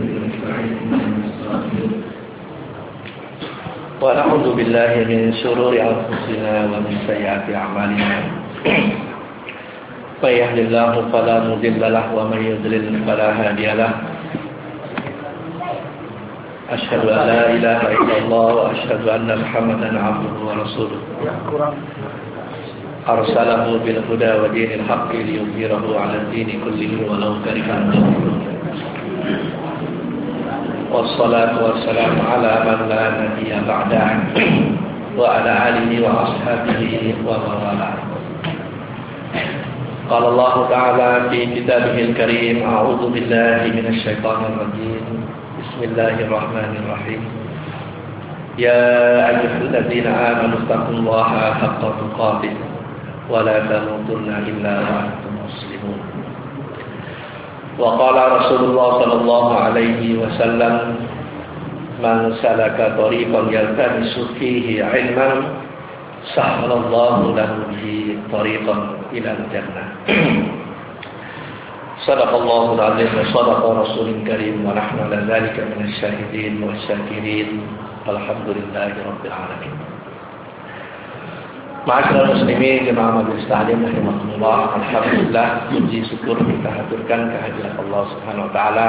ونعوذ بالله من شرور أنفسنا ومن سيئات أعمالنا من يهد الله فلا مضل له ومن يضلل فلا هادي له أشهد أن لا إله إلا الله وأشهد أن محمدا عبده ورسوله أرسله بالهدى ودين الحق ليظهره على الدين كله ولو كره المشركون والصلاة والسلام على من لا نبي بعده وعلى آله وأصحابه ومن والاه. قال الله تعالى في كتابه الكريم: أعوذ بالله من الشيطان الرجيم. بسم الله الرحمن الرحيم. يا أيها الذين آمنوا اتقوا الله حق تقاته ولا تموتن إلا وأنتم مسلمون. وقال رسول الله صلى الله عليه وسلم: من سلك طريقا يلتمس فيه علما سهل الله له به طريقا إلى الجنة. صدق الله العظيم وصدق رسول الكريم ونحن على ذلك من الشاهدين والشاكرين الحمد لله رب العالمين. Ma'asyiral muslimin jemaah majelis taklim rahimakumullah, alhamdulillah, puji syukur kita haturkan kehadirat Allah Subhanahu wa taala.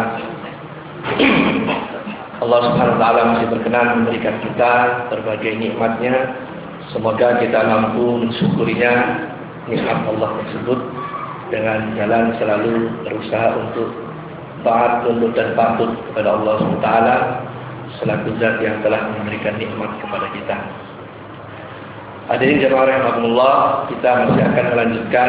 Allah Subhanahu wa taala masih berkenan memberikan kita berbagai nikmatnya. Semoga kita mampu mensyukurinya nikmat Allah tersebut dengan jalan selalu berusaha untuk taat, tunduk dan patuh kepada Allah Subhanahu wa taala selaku zat yang telah memberikan nikmat kepada kita. Hadirin jemaah rahimakumullah, kita masih akan melanjutkan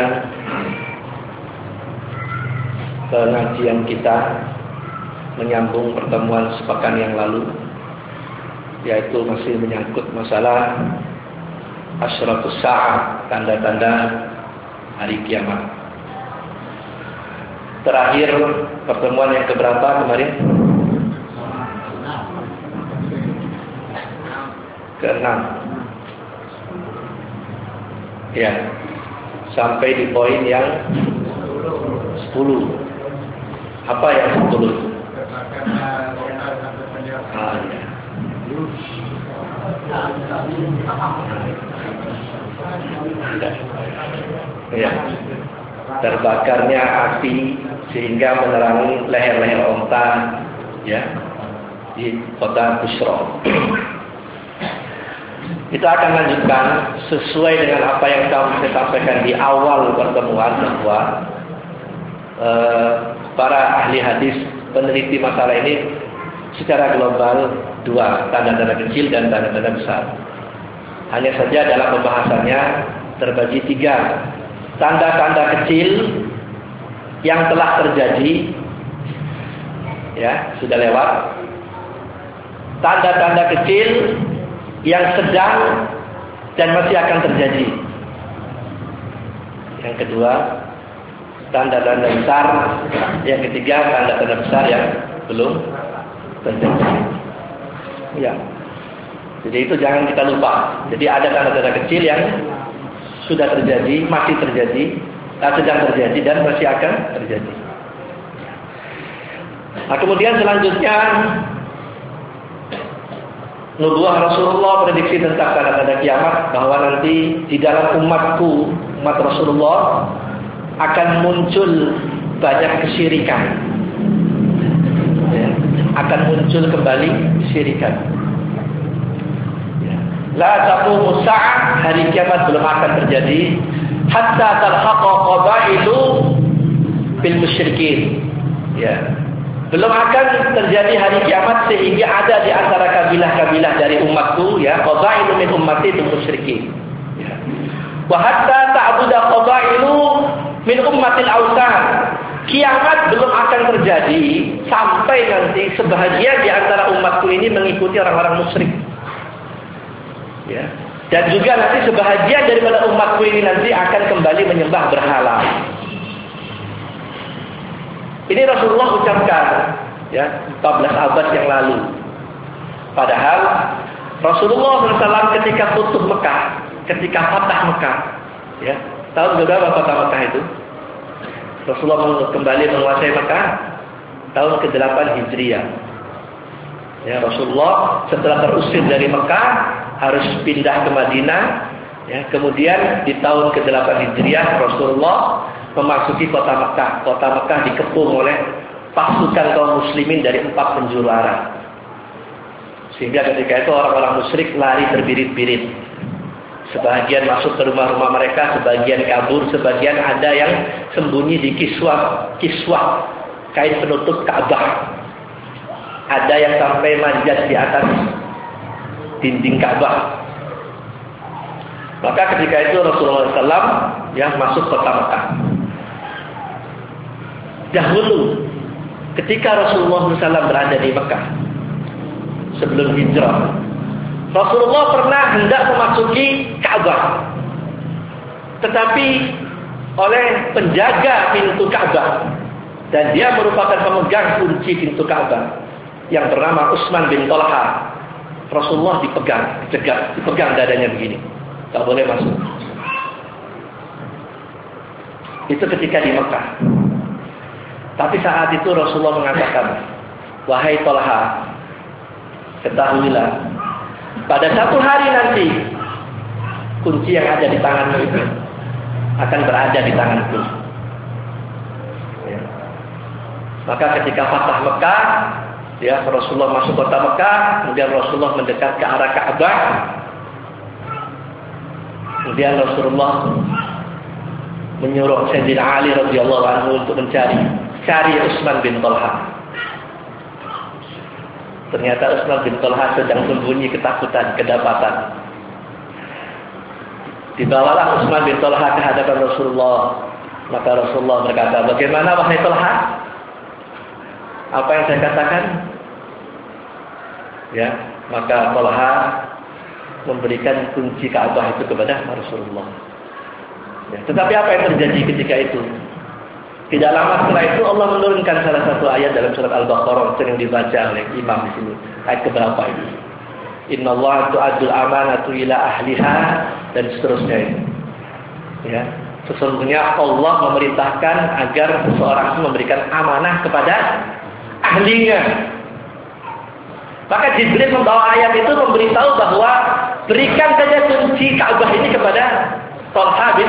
pengajian kita menyambung pertemuan sepekan yang lalu, yaitu masih menyangkut masalah asyratus sa'ah, tanda-tanda hari kiamat. Terakhir pertemuan yang keberapa kemarin? Ke-6. Ya, sampai di poin yang 10. Apa yang 10? Ya. Terbakarnya api sehingga menerangi leher-leher onta, ya, di kota Busra. Kita akan lanjutkan sesuai dengan apa yang saya sampaikan di awal pertemuan, bahwa para ahli hadis peneliti masalah ini secara global dua, tanda-tanda kecil dan tanda-tanda besar. Hanya saja dalam pembahasannya terbagi tiga. Tanda-tanda kecil yang telah terjadi, ya, sudah lewat. Tanda-tanda kecil yang sedang dan masih akan terjadi. Yang kedua, tanda-tanda besar. Yang ketiga, tanda-tanda besar yang belum terjadi. Ya. Jadi itu jangan kita lupa. Jadi ada tanda-tanda kecil yang sudah terjadi, masih terjadi, sedang terjadi dan masih akan terjadi. Nah, kemudian selanjutnya nubuah Rasulullah, prediksi tentang tanda-tanda kiamat, bahwa nanti di dalam umatku, umat Rasulullah, akan muncul banyak kesyirikan, ya, akan muncul kembali kesyirikan. Ya. La taqumu sa'ah, hari kiamat belum akan terjadi hatta talhaqa qabailu bil musyrikin. Ya. Belum akan terjadi hari kiamat sehingga ada di antara kabilah-kabilah dari umatku, ya, qabailu min ummati musyrikin. Ya. Wa hatta ta'budu qabailu min ummatil awsan. Kiamat belum akan terjadi sampai nanti sebahagian di antara umatku ini mengikuti orang-orang musyrik. Ya. Dan juga nanti sebahagian daripada umatku ini nanti akan kembali menyembah berhala. Ini Rasulullah ucapkan, ya, 14 abad yang lalu. Padahal Rasulullah SAW ketika tutup Mekah, ketika fatah Mekah, ya, tahun berapa fatah Mekah itu? Rasulullah kembali menguasai Mekah tahun ke-8 Hijriah. Ya, Rasulullah setelah terusir dari Mekah harus pindah ke Madinah. Ya, kemudian di tahun ke-8 Hijriah Rasulullah memasuki kota Mekah. Kota Mekah dikepung oleh pasukan kaum muslimin dari 4 penjuru arah. Sehingga ketika itu orang-orang musyrik lari terbirit-birit. Sebagian masuk ke rumah-rumah mereka, sebagian kabur, sebagian ada yang sembunyi di kiswah kain penutup Ka'bah. Ada yang sampai manjat di atas dinding Ka'bah. Maka ketika itu Rasulullah SAW yang masuk kota Mekah. Dahulu ketika Rasulullah SAW berada di Mekah sebelum hijrah, Rasulullah pernah hendak memasuki Ka'bah, tetapi oleh penjaga pintu Ka'bah, dan dia merupakan pemegang kunci pintu Ka'bah yang bernama Utsman bin Talha. Rasulullah dipegang dadanya begini, tak boleh masuk. Itu ketika di Mekah. Tapi saat itu Rasulullah mengatakan, wahai Talha, ketahuilah, pada satu hari nanti kunci yang ada di tanganmu itu akan berada di tanganku. Ya. Maka ketika Fatah Mekah, ya, Rasulullah masuk kota Mekah, kemudian Rasulullah mendekat ke arah Ka'bah. Kemudian Rasulullah menyuruh Sayyidina Ali radhiyallahu anhu untuk cari Utsman bin Talha. Ternyata Utsman bin Talha sedang sembunyi ketakutan, kedapatan. Dibawalah Utsman bin Talha ke hadapan Rasulullah. Maka Rasulullah berkata, bagaimana wahai Talha? Apa yang saya katakan? Ya, maka Talha memberikan kunci Ka'bah itu kepada Rasulullah. Ya, tetapi apa yang terjadi ketika itu? Tidak lama setelah itu Allah menurunkan salah satu ayat dalam surat Al-Baqarah sering dibaca oleh imam di sini. Ayat keberapa ini? Innallaha tu'addul amanatu ila ahliha, dan seterusnya ini. Ya, sesungguhnya Allah memerintahkan agar seseorang itu memberikan amanah kepada ahlinya. Maka Jibril membawa ayat itu memberitahu bahwa berikan saja kunci Ka'bah ini kepada Talha bin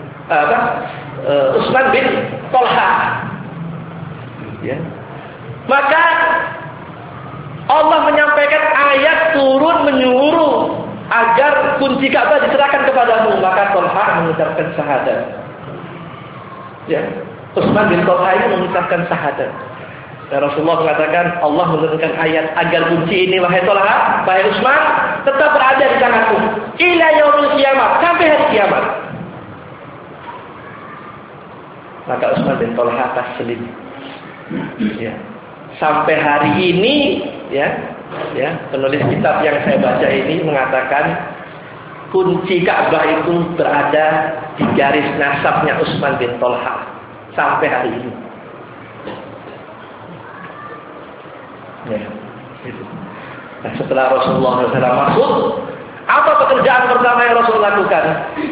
Utsman bin Talha. Ya. Maka Allah menyampaikan ayat turun menyuruh agar kunci Ka'bah diserahkan kepadamu. Maka Talha mengucapkan syahadat. Ya. Utsman bin Talha ini mengucapkan syahadat. Dan Rasulullah mengatakan Allah menurunkan ayat agar kunci ini wahai Talha, wahai Utsman, tetap berada di tanganku ila yaumil kiamat, sampai hari kiamat. Maka Utsman bin Talha taslim. Ya. Sampai hari ini, ya, penulis kitab yang saya baca ini mengatakan kunci Ka'bah itu berada di garis nasabnya Utsman bin Talha sampai hari ini. Ya, itu. Nah, setelah Rasulullah SAW masuk, apa pekerjaan pertama yang Rasul lakukan?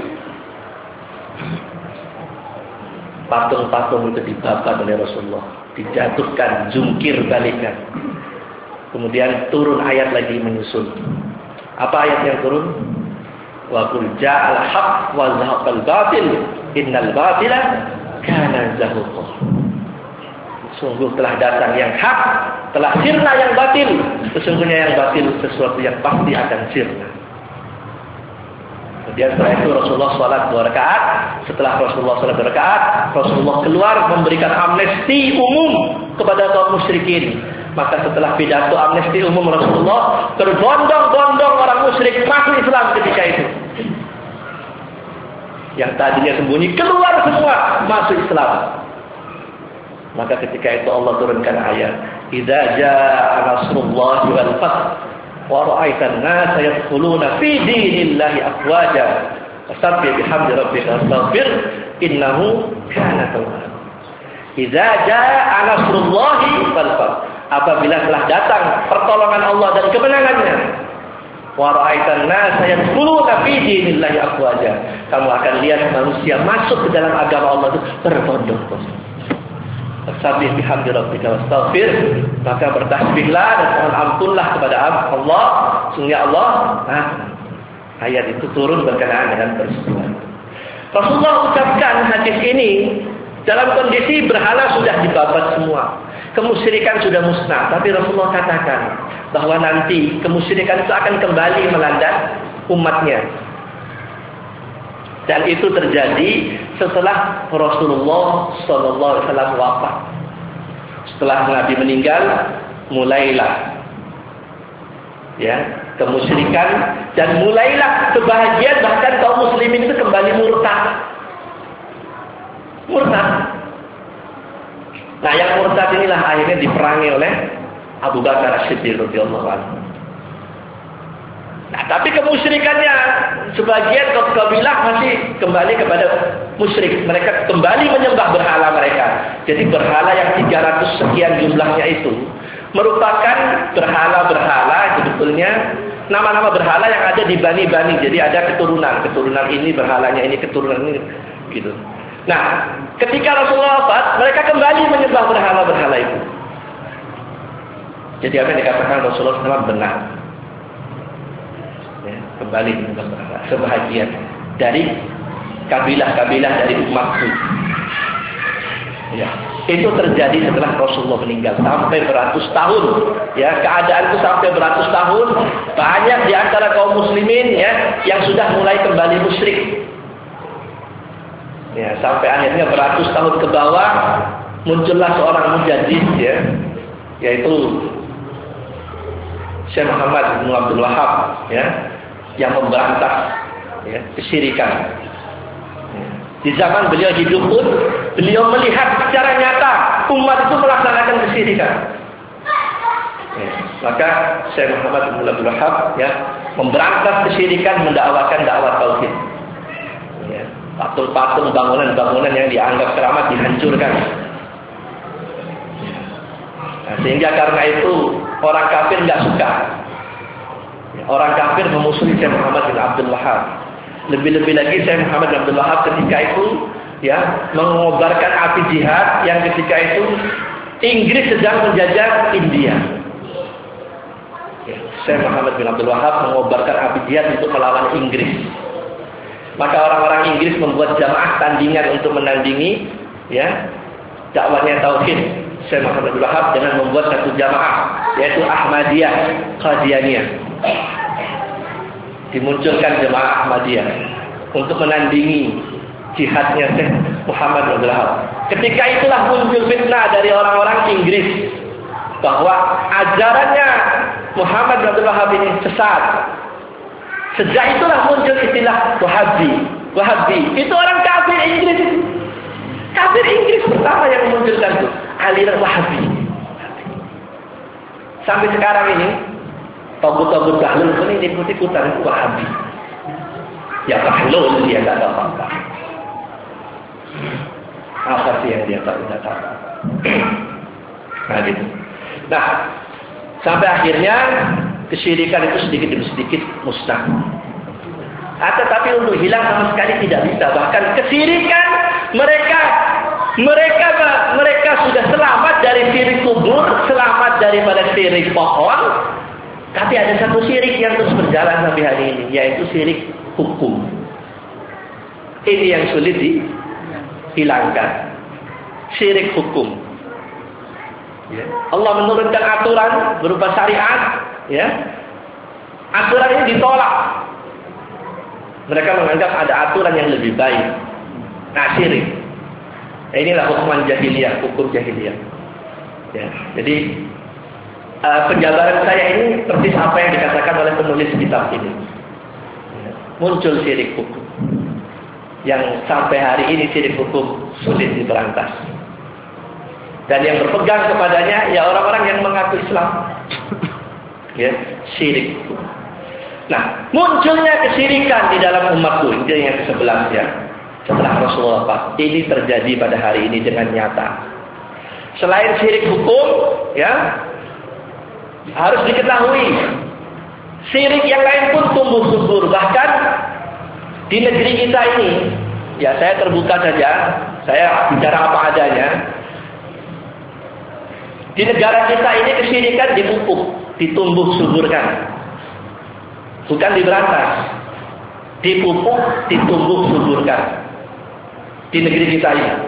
Patung-patung itu dibakar oleh Rasulullah, dijatuhkan, jungkir balikan. Kemudian turun ayat lagi menyusul. Apa ayat yang turun? Wa qul ja'al haqq wa zahaqal batil innal batila kana zahuqa. Sungguh telah datang yang hak, telah sirna yang batil. Sesungguhnya yang batil sesuatu yang pasti akan sirna. Kemudian setelah itu Rasulullah sholat 2 rakaat. Setelah Rasulullah sholat 2 rakaat, Rasulullah keluar memberikan amnesti umum kepada kaum musyrikin. Maka setelah pidato amnesti umum Rasulullah, berbondong-bondong orang musyrik masuk Islam ketika itu. Yang tadinya sembunyi keluar semua masuk Islam. Maka ketika itu Allah turunkan ayat, "Idza jaa nasrullahi wal fath wa ra'aitan nasa yadkhuluna fi dinillahi afwaja fasabbih bihamdi rabbika wastaghfir innahu kana tawwaba." Idza jaa nasrullahi wal fath, apabila telah datang pertolongan Allah dan kemenangannya, wa ra'aitan nasa yadkhuluna fi dinillahi afwaja, kamu akan lihat manusia masuk ke dalam agama Allah itu berbondong-bondong. Fasabbih bihamdi rabbika wastaghfir, maka bertasbihlah dan mohon ampunlah kepada Allah. Sungguh Allah. Nah, ayat itu turun berkenaan dengan peristiwa itu. Rasulullah ucapkan hadis ini dalam kondisi berhala sudah dibabat semua. Kemusyrikan sudah musnah. Tapi Rasulullah katakan bahwa nanti kemusyrikan itu akan kembali melanda umatnya. Dan itu terjadi setelah Rasulullah SAW wafat. Setelah Nabi meninggal, mulailah kemusyrikan dan mulailah sebahagian bahkan kaum muslimin itu kembali murtad. Nah, yang murtad inilah akhirnya diperangi oleh Abu Bakar As-Siddiq radhiyallahu anhu. Nah, tapi kemusyrikannya sebagian kabilah masih kembali kepada musyrik. Mereka kembali menyembah berhala mereka. Jadi berhala yang 300 sekian jumlahnya itu merupakan berhala-berhala sebetulnya nama-nama berhala yang ada di bani-bani. Jadi ada keturunan ini berhalanya ini, keturunan ini gitu. Nah, ketika Rasulullah wafat, mereka kembali menyembah berhala-berhala itu. Jadi apa yang dikatakan Rasulullah SAW benar. Kembali menyembah berhala sebahagian dari kabilah-kabilah dari umatku. Itu terjadi setelah Rasulullah meninggal sampai beratus tahun. Keadaan itu sampai beratus tahun. Banyak di antara kaum muslimin yang sudah mulai kembali musyrik. Sampai akhirnya beratus tahun ke bawah muncullah seorang mujaddid yaitu Syekh Muhammad bin Abdul Wahab yang memberantas kesyirikan. Di zaman beliau hidup pun beliau melihat secara nyata umat itu melaksanakan kesyirikan. Maka Syekh Muhammad bin Abdul Wahab memberantas kesyirikan, mendakwakan dakwah tauhid. Patung-patung, bangunan-bangunan yang dianggap keramat dihancurkan. Nah, sehingga karena itu orang kafir nggak suka. Orang kafir memusuhi Syekh Muhammad bin Abdul Wahab. Lebih-lebih lagi Syekh Muhammad bin Abdul Wahab ketika itu mengobarkan api jihad yang ketika itu Inggris sedang menjajah India. Syekh Muhammad bin Abdul Wahab mengobarkan api jihad untuk melawan Inggris. Maka orang-orang Inggris membuat jamaah tandingan untuk menandingi dakwahnya tauhid Syekh Muhammad bin Abdul Wahab dengan membuat satu jamaah yaitu Ahmadiyah Qadianiyah. Dimunculkan jemaah Ahmadiyah untuk menandingi jihadnya Syekh Muhammad bin Abdul Wahab. Ketika itulah muncul fitnah dari orang-orang Inggris bahwa ajarannya Muhammad bin Abdul Wahab ini sesat. Sejak itulah muncul istilah Wahabi. Itu orang kafir Inggris. Kafir Inggris pertama yang memunculkan itu aliran Wahabi. Sampai sekarang ini togut-togut bahlul pun ini ikut-ikutan Wahabi. Ya bahlul dia nggak tahu apa-apa. Apa sih yang dia tahu? Nggak tahu. Nah gitu. Nah sampai akhirnya kesyirikan itu sedikit demi sedikit musnah. Tetapi untuk hilang sama sekali tidak bisa. Bahkan kesyirikan mereka sudah selamat dari syirik kubur, selamat daripada syirik pohon. Tapi ada satu syirik yang terus berjalan sampai hari ini, yaitu syirik hukum. Ini yang sulit dihilangkan. Syirik hukum. Allah menurunkan aturan berupa syariat, aturan ini ditolak. Mereka menganggap ada aturan yang lebih baik. Nah, syirik. Inilah hukuman jahiliyah, hukum jahiliyah. Jadi penjabaran saya ini persis apa yang dikatakan oleh penulis kitab ini. Muncul syirik hukum yang sampai hari ini syirik hukum sulit diberantas. Dan yang berpegang kepadanya orang-orang yang mengaku Islam. Syirik. Nah, munculnya kesyirikan di dalam umatku, ini yang ke-11 setelah Rasulullah wafat. Ini terjadi pada hari ini dengan nyata. Selain syirik hukum, harus diketahui syirik yang lain pun tumbuh subur. Bahkan di negeri kita ini, saya terbuka saja, saya bicara apa adanya. Di negara kita ini kesyirikan dipupuk, ditumbuh suburkan. Bukan diberantas. Dipupuk, ditumbuh suburkan. Di negeri kita ini.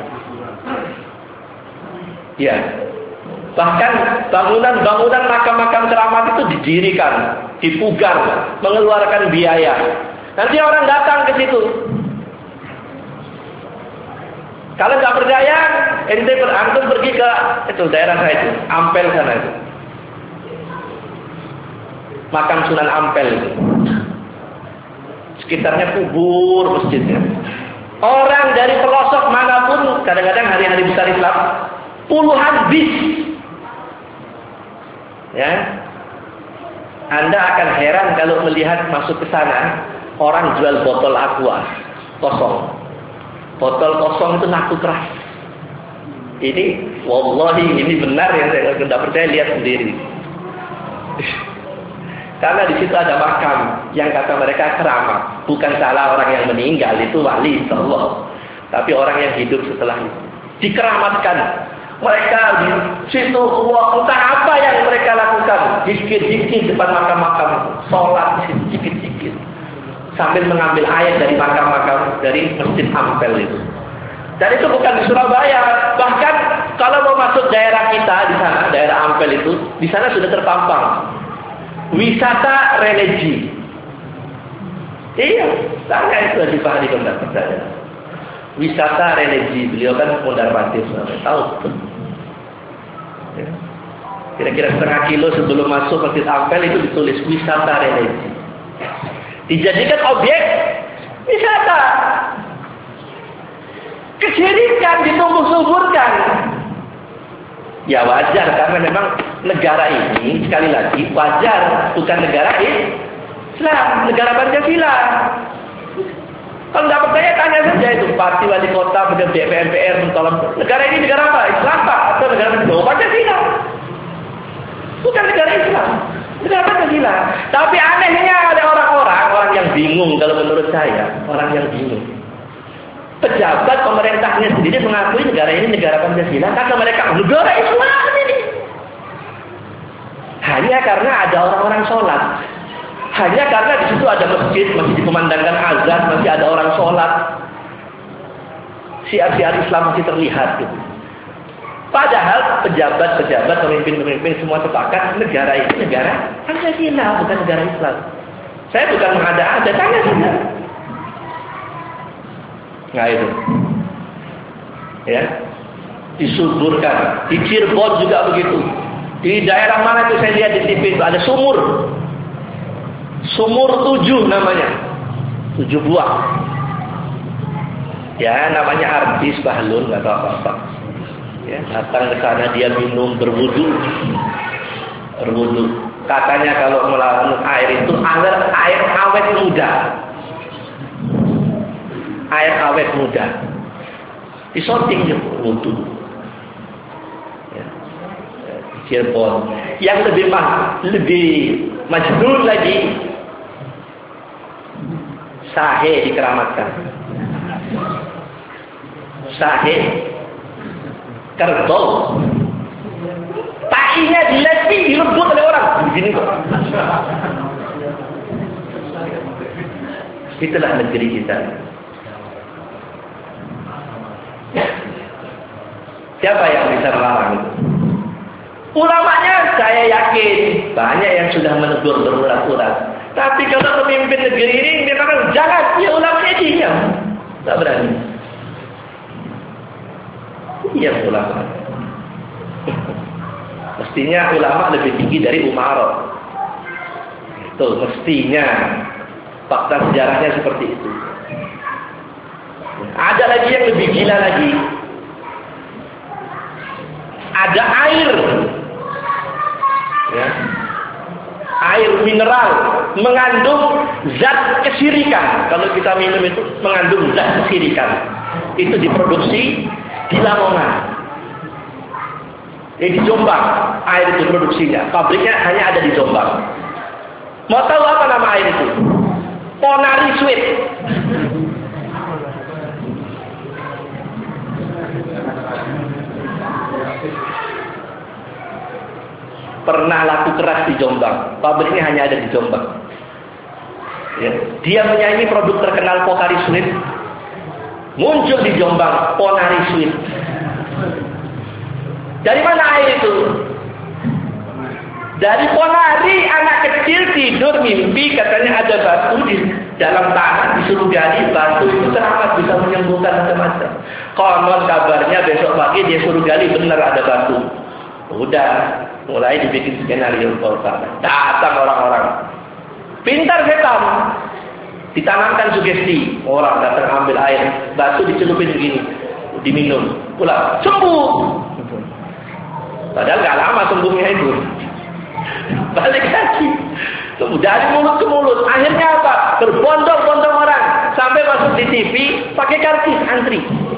Ya. Bahkan bangunan-bangunan makam-makam keramat itu didirikan, dipugar, mengeluarkan biaya. Nanti orang datang ke situ. Kalau nggak percaya, antum pergi ke itu daerah saya itu, Ampel sana itu. Makam Sunan Ampel itu. Sekitarnya kubur masjidnya. Orang dari pelosok manapun, kadang-kadang hari-hari besar Islam, puluhan bis. Ya. Anda akan heran kalau melihat masuk ke sana, orang jual botol aqua kosong. Botol kosong itu laku keras. Ini, wallahi ini benar yang saya tidak percaya, lihat sendiri. Karena di situ ada makam yang kata mereka keramat. Bukan salah orang yang meninggal, itu wali Allah. Tapi orang yang hidup setelah itu dikeramatkan. Mereka di situ, entah apa yang mereka lakukan. Dikit-dikit depan makam-makam, sholat dikit-dikit. Sambil mengambil air dari makam-makam dari Masjid Ampel itu. Dan itu bukan di Surabaya. Bahkan kalau mau masuk daerah kita di sana, daerah Ampel itu, di sana sudah terpampang wisata religi. Iya, tanya itu di Fahri Kondar percaya. Wisata religi, beliau kan Mondar Mandir, tahu betul. Ya. Kira-kira setengah kilo sebelum masuk Masjid Ampel itu ditulis wisata religi. Dijadikan objek wisata. Kesyirikan ditumbuh suburkan. Ya wajar, karena memang negara ini, sekali lagi, wajar. Bukan negara Islam, negara Pancasila. Kalau tidak percaya, tanya saja itu. Parti wali kota, pejabat MPR, negara ini negara apa? Islam Pak? Atau negara Pancasila? Bukan negara Islam. Negara Pancasila. Tapi anehnya ada orang yang bingung kalau menurut saya. Orang yang bingung. Pejabat pemerintahnya sendiri mengakui negara ini negara Pancasila. Karena mereka negara Islam ini. Hanya karena ada orang-orang sholat. Hanya karena di situ ada masjid, masih dikumandangkan azan, masih ada orang sholat. Siar-siar Islam masih terlihat gitu. Padahal pejabat-pejabat, pemimpin-pemimpin semua sepakat negara ini negara Pancasila, bukan negara Islam. Saya bukan mengada-ada, tanya saja. Nah itu, ya, disuburkan. Di Cirebon juga begitu. Di daerah mana itu saya lihat di TV itu ada sumur. Sumur 7 namanya, 7 buah. Ya, namanya artis Bahlul, nggak tahu apa-apa. Ya, datang ke sana dia minum, berwudu. Katanya kalau melawan air itu air awet muda. Air awet muda. Disorting dia wudu. Ya. Cirebon. Yang lebih majnun lagi, Sahe dikeramatkan. Sahe Kerto. Takinya dilatih, direbut oleh orang. Begini kok. Itulah negeri kita. Siapa yang bisa melarang itu? Ulamanya saya yakin banyak yang sudah menegur berurat-urat. Tapi kalau pemimpin negeri ini memang jangan, ya ulamanya diam. Tak berani. Iya ulama. Mestinya ulama lebih tinggi dari umara. Itu mestinya. Fakta sejarahnya seperti itu. Ada lagi yang lebih gila lagi. Ada air. Ya. Air mineral mengandung zat kesyirikan. Kalau kita minum itu mengandung zat kesyirikan. Itu diproduksi di Lamongan. Di Jombang air itu produksinya. Pabriknya hanya ada di Jombang. Mau tahu apa nama air itu? Ponari Sweet. pernah laku keras di Jombang. Pabriknya hanya ada di Jombang. Ya. Dia menyaingi produk terkenal Pocari Sweat. Muncul di Jombang Ponari Sweat. Dari mana air itu? Dari Ponari. Anak kecil tidur mimpi katanya ada batu di dalam tanah, disuruh gali. Batu itu teramat bisa menyembuhkan macam-macam. Konon kabarnya besok pagi dia suruh gali, benar ada batu. Udah mulai dibikin skenario pertama. Datang orang-orang pintar setan, ditanamkan sugesti. Orang datang ambil air, batu dicelupin begini, diminum, pulang sembuh. Padahal gak lama sembuhnya itu. Balik lagi, dari mulut ke mulut. Akhirnya apa? Berbondong-bondong orang sampai masuk di TV pakai karcis antri.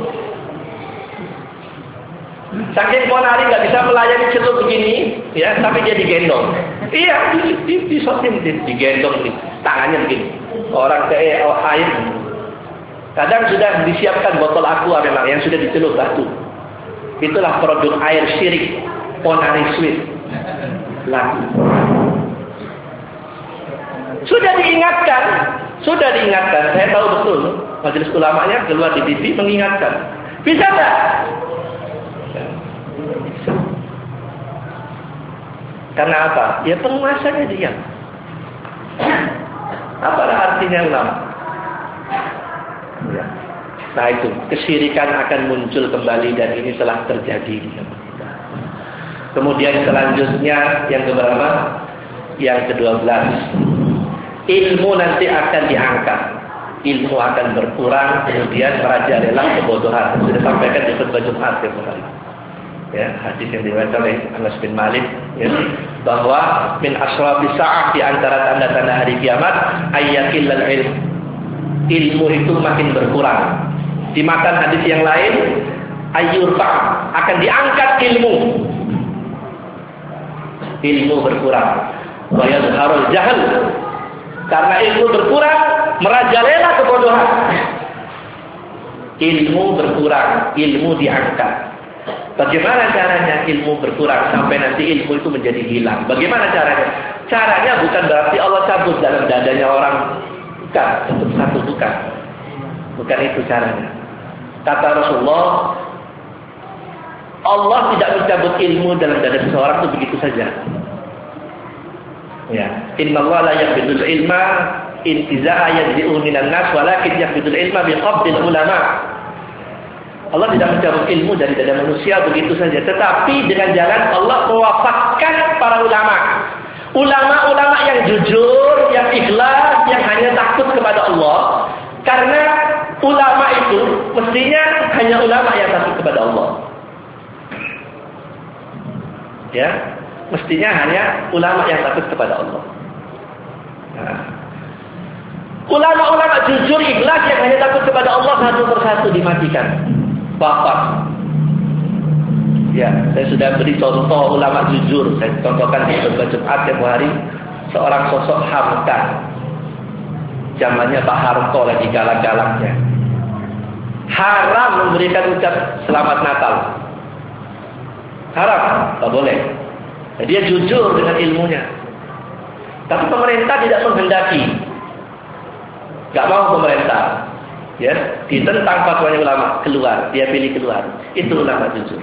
Saking Ponari nggak bisa melayani celup begini, ya, tapi dia digendong. Iya, disotin, digendong nih, tangannya begini. Orang ke air. Kadang sudah disiapkan botol aqua memang yang sudah dicelup batu. Itulah produk air syirik Ponari Sweat. Laku. Sudah diingatkan. Saya tahu betul. Majelis ulamanya keluar di TV mengingatkan. Bisa tak? Karena apa? Ya penguasanya diam. Apalah artinya ulama? Ya. Nah itu, kesyirikan akan muncul kembali dan ini telah terjadi di zaman kita. Kemudian selanjutnya yang keberapa? Yang ke-12. Ilmu nanti akan diangkat. Ilmu akan berkurang, kemudian merajalela kebodohan. Sudah sampaikan di khutbah Jumat kemarin. Ya, hadis yang diriwayatkan oleh Anas bin Malik, ya, bahwa min asyrafis sa'ah, di antara tanda-tanda hari kiamat, ayyakillal ilm. Ilmu itu makin berkurang. Dimakan hadis yang lain, ayyurfa, akan diangkat ilmu. Ilmu berkurang. Wa yazharul jahl. Karena ilmu berkurang, merajalela kebodohan. Ilmu berkurang, ilmu diangkat. Bagaimana caranya ilmu berkurang sampai nanti ilmu itu menjadi hilang? Bagaimana caranya? Caranya bukan berarti Allah cabut dalam dadanya orang. Bukan, untuk satu bukan. Bukan itu caranya. Kata Rasulullah, Allah tidak mencabut ilmu dalam dada seseorang itu begitu saja. Ya, innallaha la yaqbidul ilma intiza'a yadhi'u minan nas walakin yaqbidul ilma biqabdil ulama. Allah tidak mencabut ilmu dari dada manusia begitu saja, tetapi dengan jalan Allah mewafatkan para ulama. Ulama-ulama yang jujur, yang ikhlas, yang hanya takut kepada Allah. Karena ulama itu mestinya hanya ulama yang takut kepada Allah. Ya, mestinya hanya ulama yang takut kepada Allah. Nah, ulama-ulama jujur, ikhlas yang hanya takut kepada Allah satu persatu dimatikan. Bapak. Ya, saya sudah beri contoh ulama jujur. Saya contohkan di khutbah Jumat tempo hari seorang sosok Hamka. Zamannya Pak Harto lagi galak-galaknya. Haram memberikan ucap selamat Natal. Haram, tak boleh. Nah, dia jujur dengan ilmunya. Tapi pemerintah tidak menghendaki. Gak mau pemerintah. Ya, ditentang fatwanya ulama, keluar, dia pilih keluar. Itu ulama jujur.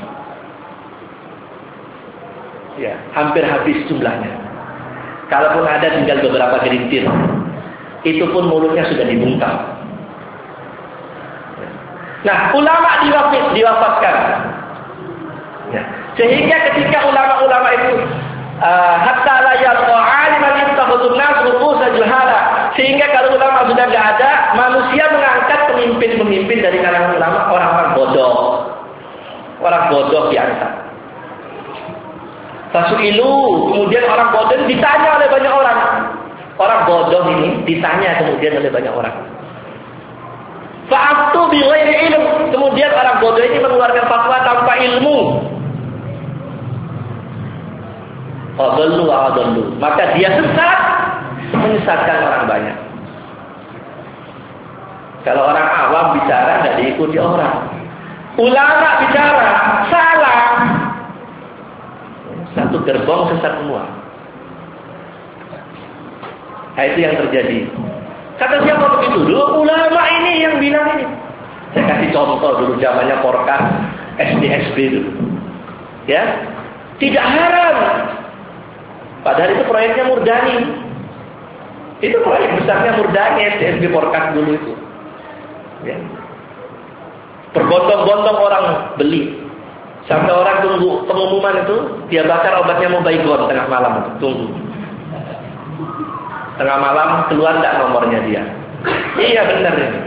Ya, hampir habis jumlahnya. Kalaupun ada tinggal beberapa gelintir, itu pun mulutnya sudah dibungkam. Nah, ulama diwafatkan. Ya. Sehingga ketika ulama-ulama itu hatta la yarqa 'aliman yattakhudun nas ru'usa juhala. Sehingga kalau ulama sudah enggak ada, manusia mengangkat pemimpin-pemimpin dari kalangan ulama, orang-orang bodoh. Orang bodoh diangkat. Fasu'ilu, kemudian orang bodoh ditanya oleh banyak orang. Orang bodoh ini ditanya kemudian oleh banyak orang. Fa'aftu bi ghairi ilm. Kemudian orang bodoh ini mengeluarkan fatwa tanpa ilmu. Adallu. Maka dia sesat, menyesatkan orang banyak. Kalau orang awam bicara tidak diikuti orang. Ulama bicara salah. Satu gerbong sesat semua. Nah, itu yang terjadi. Kata siapa begitu? Dulu ulama ini yang bilang ini. Saya kasih contoh dulu zamannya Porkas SD dulu. Ya. Tidak haram. Padahal itu proyeknya Murdani. Itu proyek besarnya Murdani SD Porkas dulu itu. Ya. Berbondong-bondong orang beli. Sampai orang tunggu pengumuman itu, dia bakar obatnya Mubaigon tengah malam itu, tunggu. Tengah malam keluar enggak nomornya dia. Iya benar ini.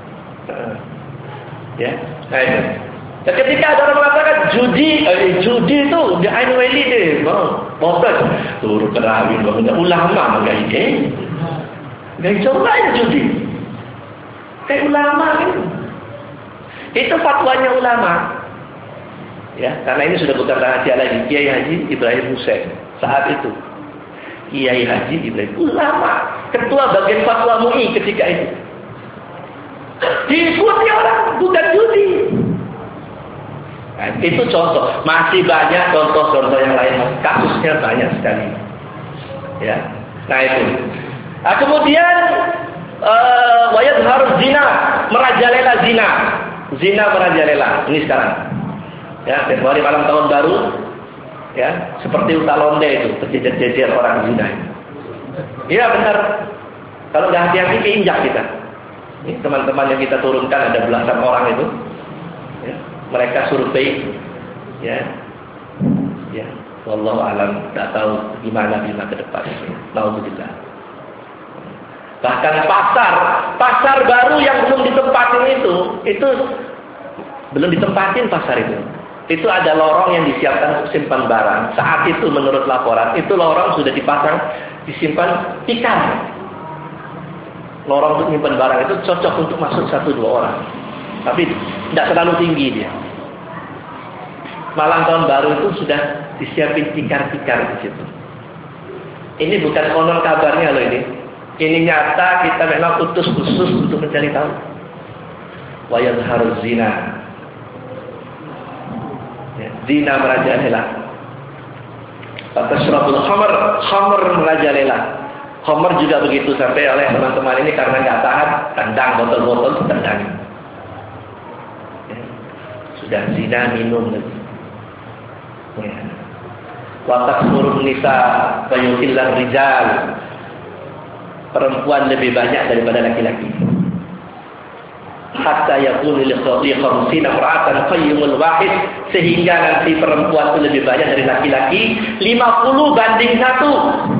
Ya, nah itu. Dan ketika ada orang mengatakan judi itu di Ain Wali deh, bodoh. Turun terawih bangun ulama enggak ide. Enggak cobain judi. Kayak ulama kan. Itu fatwanya ulama. Ya, karena ini sudah bukan rahasia lagi. Kiai Haji Ibrahim Hussein saat itu. Kiai Haji Ibrahim ulama, ketua bagian fatwa MUI ketika itu. Diikuti orang, bukan judi. Nah, itu contoh. Masih banyak contoh-contoh yang lain. Kasusnya banyak sekali. Ya, nah itu. Nah, kemudian wayad harus zina, merajalela zina. Zina merajalela. Ini sekarang. Ya, Februari malam tahun baru. Ya, seperti utalonde itu, terjejer-jejer orang zina. Iya benar. Kalau nggak hati-hati keinjak kita. Ini teman-teman yang kita turunkan ada belasan orang itu. Ya, mereka survei. Ya, ya. Wallahu alam, tak tahu gimana ke depan. Alhamdulillah. Bahkan pasar baru yang belum ditempatin itu belum ditempatin pasar itu. Itu ada lorong yang disiapkan untuk simpan barang. Saat itu menurut laporan, itu lorong sudah dipasang, disimpan tikar. Lorong untuk simpan barang itu cocok untuk masuk 1-2 orang. Tapi tidak terlalu tinggi dia. Malam tahun baru itu sudah disiapin tikar-tikar di situ. Ini bukan konon kabarnya loh ini. Ini nyata, kita memang utus khusus untuk mencari tahu. Wa yadhharu zina. Zina merajalela. Fatashrabul khamr merajalela. Khamr juga begitu, sampai oleh teman-teman ini karena nggak tahan, tendang botol-botol, tendang. Ya. Sudah zina minum lagi. Ya. Wa taksurun nisa wa yuqillar rijal. Perempuan lebih banyak daripada laki-laki. Hatta yakunu li khamsina imra'atan qayyimul wahid, sehingga nanti perempuan itu lebih banyak dari laki-laki 50:1.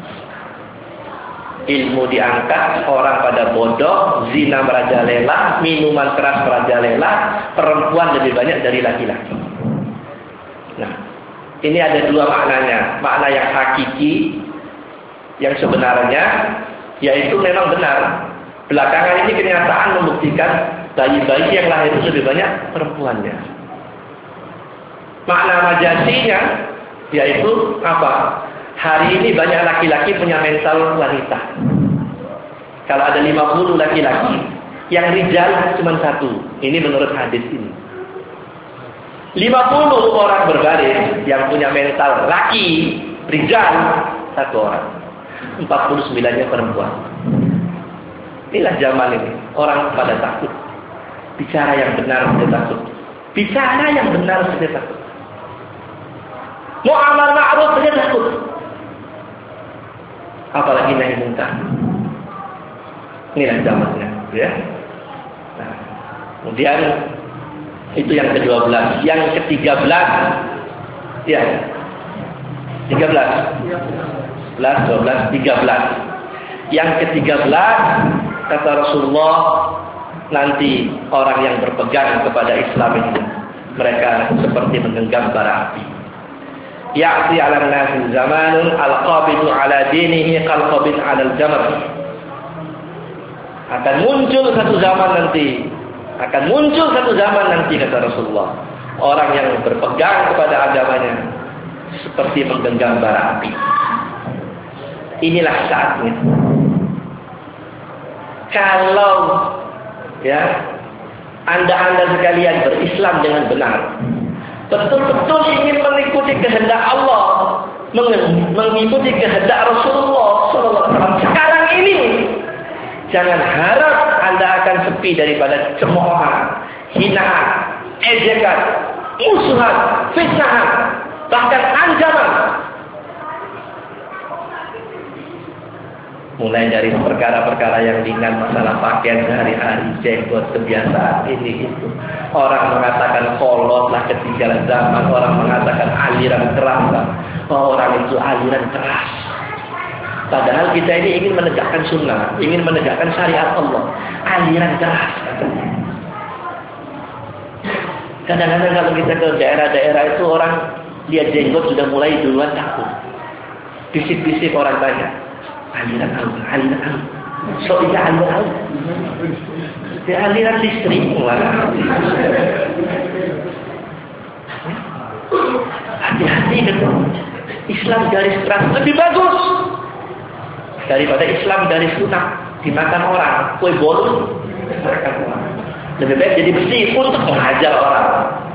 Ilmu diangkat, orang pada bodoh, zina merajalela, minuman keras merajalela, perempuan lebih banyak dari laki-laki. Nah, ini ada 2 maknanya. Makna yang hakiki, yang sebenarnya, yaitu memang benar. Belakangan ini kenyataan membuktikan bayi-bayi yang lahir itu lebih banyak perempuannya. Makna majasinya yaitu apa? Hari ini banyak laki-laki punya mental wanita. Kalau ada 50 laki-laki, yang rijal cuma 1. Ini menurut hadis ini. 50 orang berbaris yang punya mental laki, rijal 1 orang. 49-nya perempuan. Inilah zaman ini. Orang pada takut. Bicara yang benar sudah takut. Bicara yang benar sudah takut. Mau amar ma'ruf sudah takut. Apalagi nahi munkar. Inilah zamannya, ya. Nah, kemudian itu yang ke-12, yang ke-13. Ya. 13. 11, 12, 13. Yang ke-13 kata Rasulullah, nanti orang yang berpegang kepada Islam ini mereka seperti menggenggam bara api. Ya'ti 'alan nasi zamanun al-qabidu 'ala dinihi qal-qabid 'alal jamr. Akan muncul satu zaman nanti, kata Rasulullah, orang yang berpegang kepada agamanya seperti menggenggam bara api. Inilah saatnya. Kalau ya Anda sekalian berislam dengan benar, betul-betul ingin mengikuti kehendak Allah, mengikuti kehendak Rasulullah SAW sekarang ini, jangan harap Anda akan sepi daripada cemoohan, hinaan, ejekan, musuhan, fitnahan, bahkan ancaman. Mulai dari perkara-perkara yang ringan, masalah pakaian sehari-hari, jenggot, kebiasaan, ini itu. Orang mengatakan kolotlah ketinggalan zaman, orang mengatakan aliran keras. Orang itu aliran keras. Padahal kita ini ingin menegakkan sunnah, ingin menegakkan syariat Allah. Aliran keras katanya. Kadang-kadang kalau kita ke daerah-daerah itu orang lihat jenggot sudah mulai duluan takut. Bisik-bisik orang tanya. Aliran Allah. So iya aliran Allah. Ya aliran listrik malah. Hati-hati kan. Islam garis keras lebih bagus daripada Islam garis lunak dimakan orang. Kue bolu makan orang. Lebih baik jadi besi untuk menghajar orang.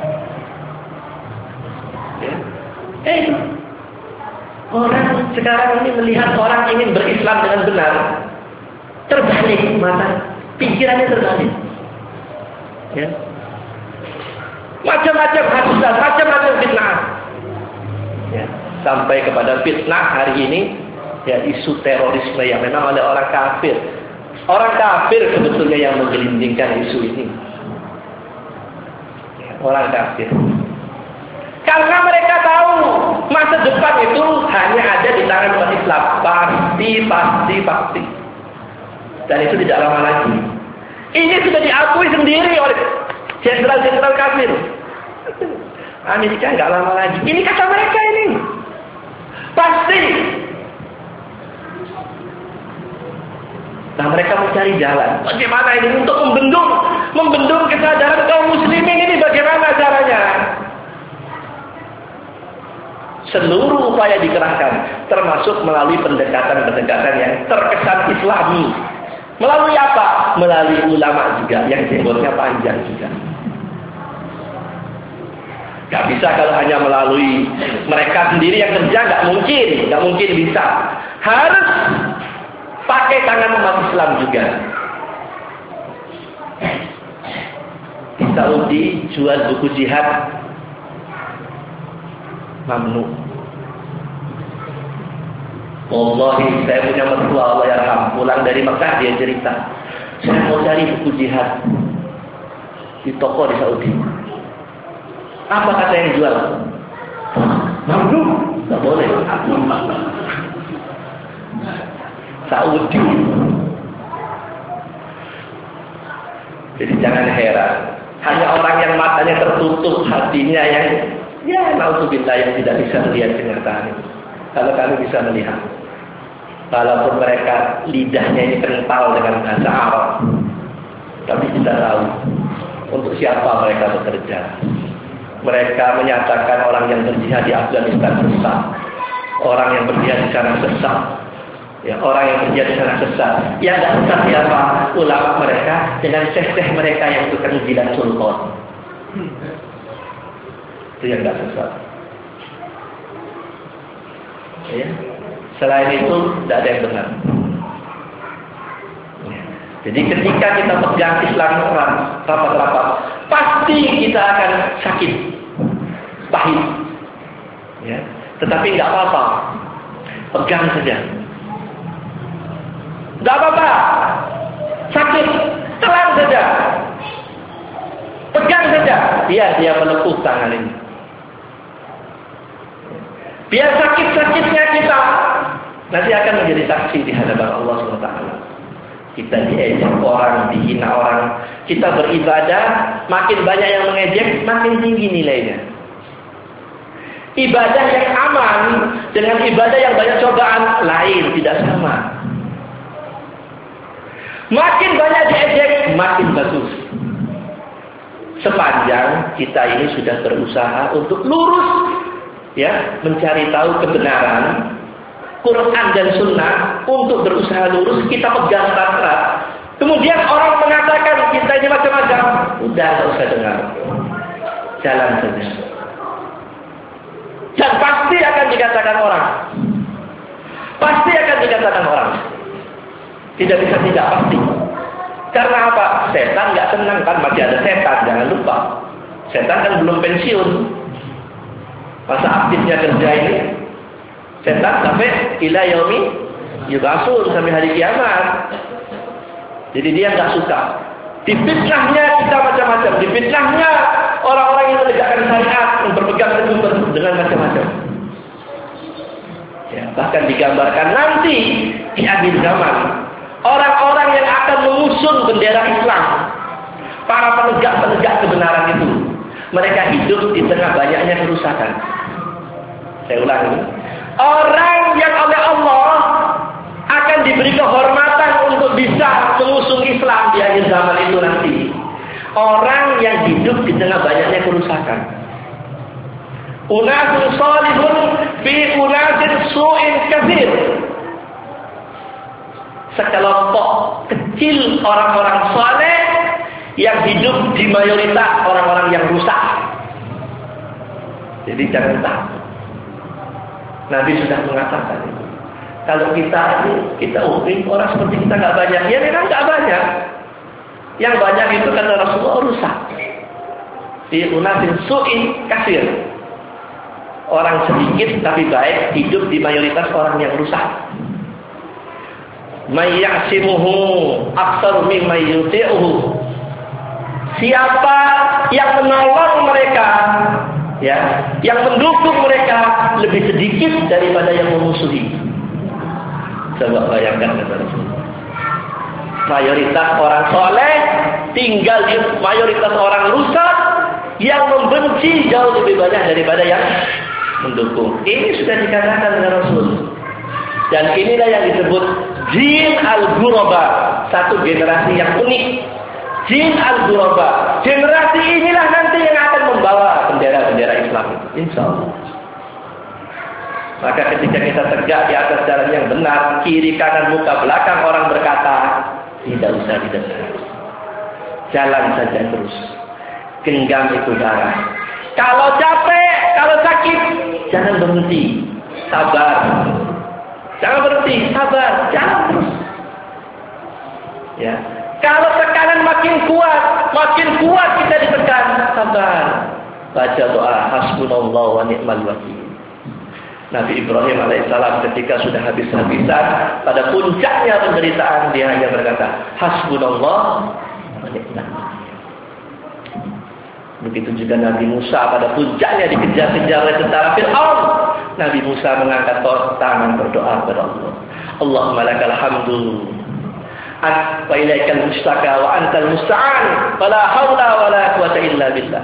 Itu. Orang sekarang ini melihat orang ingin berislam dengan benar, terbalik mata, pikirannya terbalik. Ya. Macam-macam hasudah, macam-macam fitnah. Ya. Sampai kepada fitnah hari ini, ya isu terorisme yang memang oleh orang kafir. Orang kafir sebetulnya yang menggelindingkan isu ini. Ya, orang kafir. Karena mereka tahu masa depan itu hanya ada di tangan umat Islam. Pasti. Dan itu tidak lama lagi. Ini sudah diakui sendiri oleh jenderal-jenderal kafir. Amerika nggak lama lagi. Ini kata mereka ini. Pasti. Nah mereka mencari jalan. Bagaimana ini untuk membendung kesadaran kaum muslimin ini bagaimana caranya? Seluruh upaya dikerahkan, termasuk melalui pendekatan-pendekatan yang terkesan Islami. Melalui apa? Melalui ulama juga, yang jenggotnya panjang juga. Gak bisa kalau hanya melalui mereka sendiri yang kerja, gak mungkin bisa. Harus pakai tangan umat Islam juga. Di Saudi jual buku jihad mamnu. Wallahi saya punya mertua Allah yarham, pulang dari Mekah dia cerita, saya mau cari buku jihad di toko di Saudi. Apa kata yang jual? Mamnu, nggak boleh. Saudi. Jadi jangan heran, hanya orang yang matanya tertutup, hatinya yang ya, naudzubillah yang tidak bisa melihat kenyataan itu. Kalau kami bisa melihat, walaupun mereka lidahnya ini kental dengan bahasa Arab, tapi kita tahu untuk siapa mereka bekerja. Mereka menyatakan orang yang berjihad di Afghanistan sesat, orang yang berjihad di sana sesat, ya orang yang berjihad di sana sesat. Yang tidak sesat siapa? Ulama mereka dengan syekh mereka yang tukang jilat sultan. Itu yang tidak sesat. Ya. Selain itu tidak ada yang benar. Ya. Jadi ketika kita pegang Islam rapat-rapat, pasti kita akan sakit, pahit. Ya. Tetapi nggak apa-apa, pegang saja. Nggak apa-apa, sakit, telan saja, pegang saja. Dia menepuh tangan ini. Biar sakit-sakitnya kita nanti akan menjadi saksi di hadapan Allah SWT. Kita diejek orang, dihina orang. Kita beribadah, makin banyak yang mengejek, makin tinggi nilainya. Ibadah yang aman dengan ibadah yang banyak cobaan lain, tidak sama. Makin banyak diejek, makin bagus. Sepanjang kita ini sudah berusaha untuk lurus, ya, mencari tahu kebenaran Quran dan Sunnah, untuk berusaha lurus kita pegang erat-erat. Kemudian orang mengatakan kita ini macam-macam, udah nggak usah dengar, jalan saja. Dan pasti akan dikatakan orang. Pasti akan dikatakan orang. Tidak bisa tidak, pasti. Karena apa? Setan nggak tenang kan, masih ada setan, jangan lupa. Setan kan belum pensiun. Masa aktifnya kerja ini, setan sampai ila yaumi yub'atsun, sampai hari kiamat. Jadi dia nggak suka. Difitnahnya kita macam-macam. Difitnahnya orang-orang yang menegakkan syariat, yang berpegang teguh dengan macam-macam. Ya, bahkan digambarkan nanti di akhir zaman, orang-orang yang akan mengusung bendera Islam, para penegak-penegak kebenaran itu, mereka hidup di tengah banyaknya kerusakan. Saya ulangi, orang yang oleh Allah akan diberi kehormatan untuk bisa mengusung Islam di akhir zaman itu nanti. Orang yang hidup di tengah banyaknya kerusakan. Unasun salihun fi unasin su'in katsir. Sekelompok kecil orang-orang saleh yang hidup di mayoritas orang-orang yang rusak. Jadi jangan takut. Nabi sudah mengatakan itu. Kalau kita orang seperti kita nggak banyak, ya memang nggak banyak. Yang banyak itu kata Rasulullah rusak. Di unasin su'in katsir. Orang sedikit tapi baik hidup di mayoritas orang yang rusak. May ya'simuhu aktsar mimma yuti'uhu. Siapa yang menolong mereka, ya, yang mendukung mereka lebih sedikit daripada yang memusuhi. Coba bayangkan kata Rasulullah. Mayoritas orang soleh tinggal di mayoritas orang rusak yang membenci jauh lebih banyak daripada yang mendukung. Ini sudah dikatakan oleh Rasul. Dan inilah yang disebut jin al-ghuraba, satu generasi yang unik. Jin al-ghuraba. Generasi inilah nanti yang akan membawa bendera-bendera Islam. Insyaallah. Maka ketika kita tegak di atas jalan yang benar, kiri kanan muka belakang orang berkata, tidak usah didengar. Jalan saja terus. Genggam itu darah. Kalau capek, kalau sakit, jangan berhenti. Sabar. Jangan berhenti, sabar. Jalan terus. Ya. Kalau tekanan makin kuat kita ditekan, sabar. Baca doa hasbunallahu wa ni'mal wakil. Nabi Ibrahim alaihissalam ketika sudah habis-habisan, pada puncaknya penderitaan, dia hanya berkata, hasbunallah wa ni'mal wakil. Begitu juga Nabi Musa pada puncaknya dikejar-kejar oleh tentara Fir'aun. Nabi Musa mengangkat tangan berdoa kepada Allah. Allahumma lakal hamdu. Wa ilaikal mustaka wa antal musta'an. Wala haula wala quwata illa billah.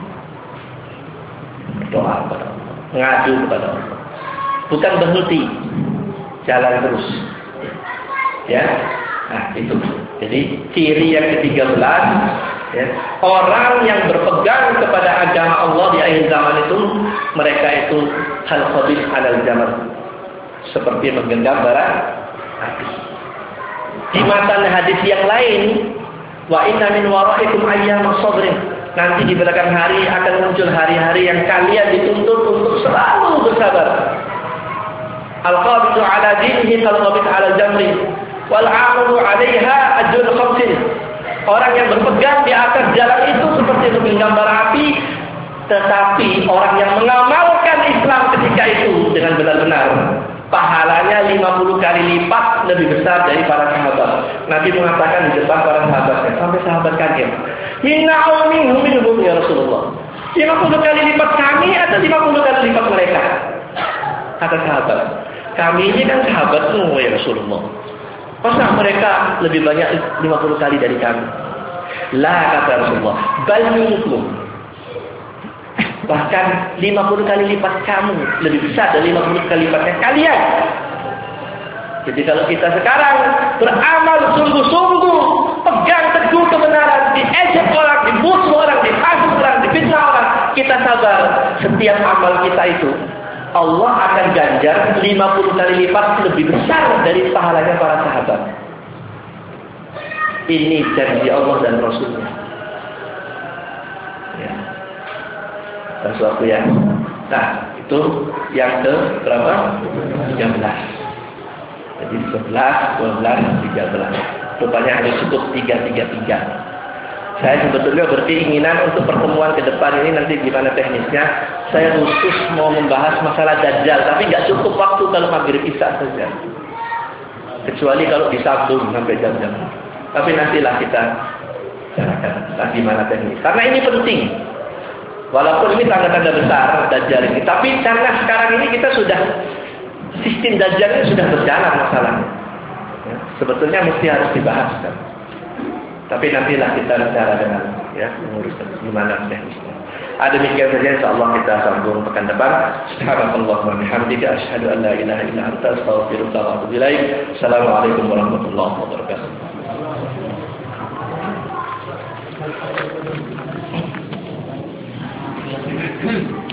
Berdoa kepada Allah. Ngadu kepada Allah. Bukan berhenti. Jalan terus. Ya. Nah, itu. Jadi ciri yang ke-13, ya, orang yang berpegang kepada agama Allah di akhir zaman itu, mereka itu hal-khabis alal jamar, seperti menggenggam bara api. Di matan hadis yang lain, wa inna min waraikum ayyamas sabrin, nanti di belakang hari akan muncul hari-hari yang kalian dituntut untuk selalu bersabar. Al-qabidu ala dinihi kal-qabid ala jamri wal 'amalu 'alaiha ajrun khamsin. Orang yang berpegang di atas jalan itu seperti menggenggam bara api, tetapi orang yang mengamalkan Islam ketika itu dengan benar-benar, pahalanya 50 kali lipat lebih besar dari para sahabat. Nabi mengatakan di depan para sahabatnya, sampai sahabat kaget. Minhum ya Rasulullah. 50 kali lipat kami atau 50 kali lipat mereka? Kata sahabat, kami ini kan sahabatmu ya Rasulullah. Masa mereka lebih banyak 50 kali dari kami? La, kata Rasulullah, bal minkum. Bahkan 50 kali lipat kamu, lebih besar dari 50 kali lipatnya kalian. Jadi kalau kita sekarang beramal sungguh-sungguh, pegang teguh kebenaran, diejek orang, dimusuh orang, dihasut orang, difitnah orang, kita sabar, setiap amal kita itu Allah akan ganjar 50 kali lipat lebih besar dari pahalanya para sahabat. Ini janji Allah dan Rasulnya. Ya. Sesuatu yang, nah itu Itu yang ke berapa? 13. Jadi 11, 12, 13. Rupanya hanya cukup 3. Saya sebetulnya berkeinginan untuk pertemuan ke depan ini nanti gimana teknisnya. Saya khusus mau membahas masalah Dajjal, tapi nggak cukup waktu kalau maghrib isya saja. Kecuali kalau disambung sampai jam-jam. Tapi nantilah kita bicarakan gimana teknis. Karena ini penting. Walaupun ini tanda-tanda besar Dajjal ini, tapi karena sekarang ini kita sudah sistem Dajjal ini sudah berjalan masalahnya. Ya, sebetulnya mesti harus dibahas kan. Tapi nantilah kita bicara dengan menguruskan gimana teknisnya. Demikian saja, insyaallah kita sambung pekan depan. Subhanallah wa bihamdika asyhadu an la ilaha illa anta astaghfiruka wa atubu ilaik. Assalamualaikum warahmatullahi wabarakatuh.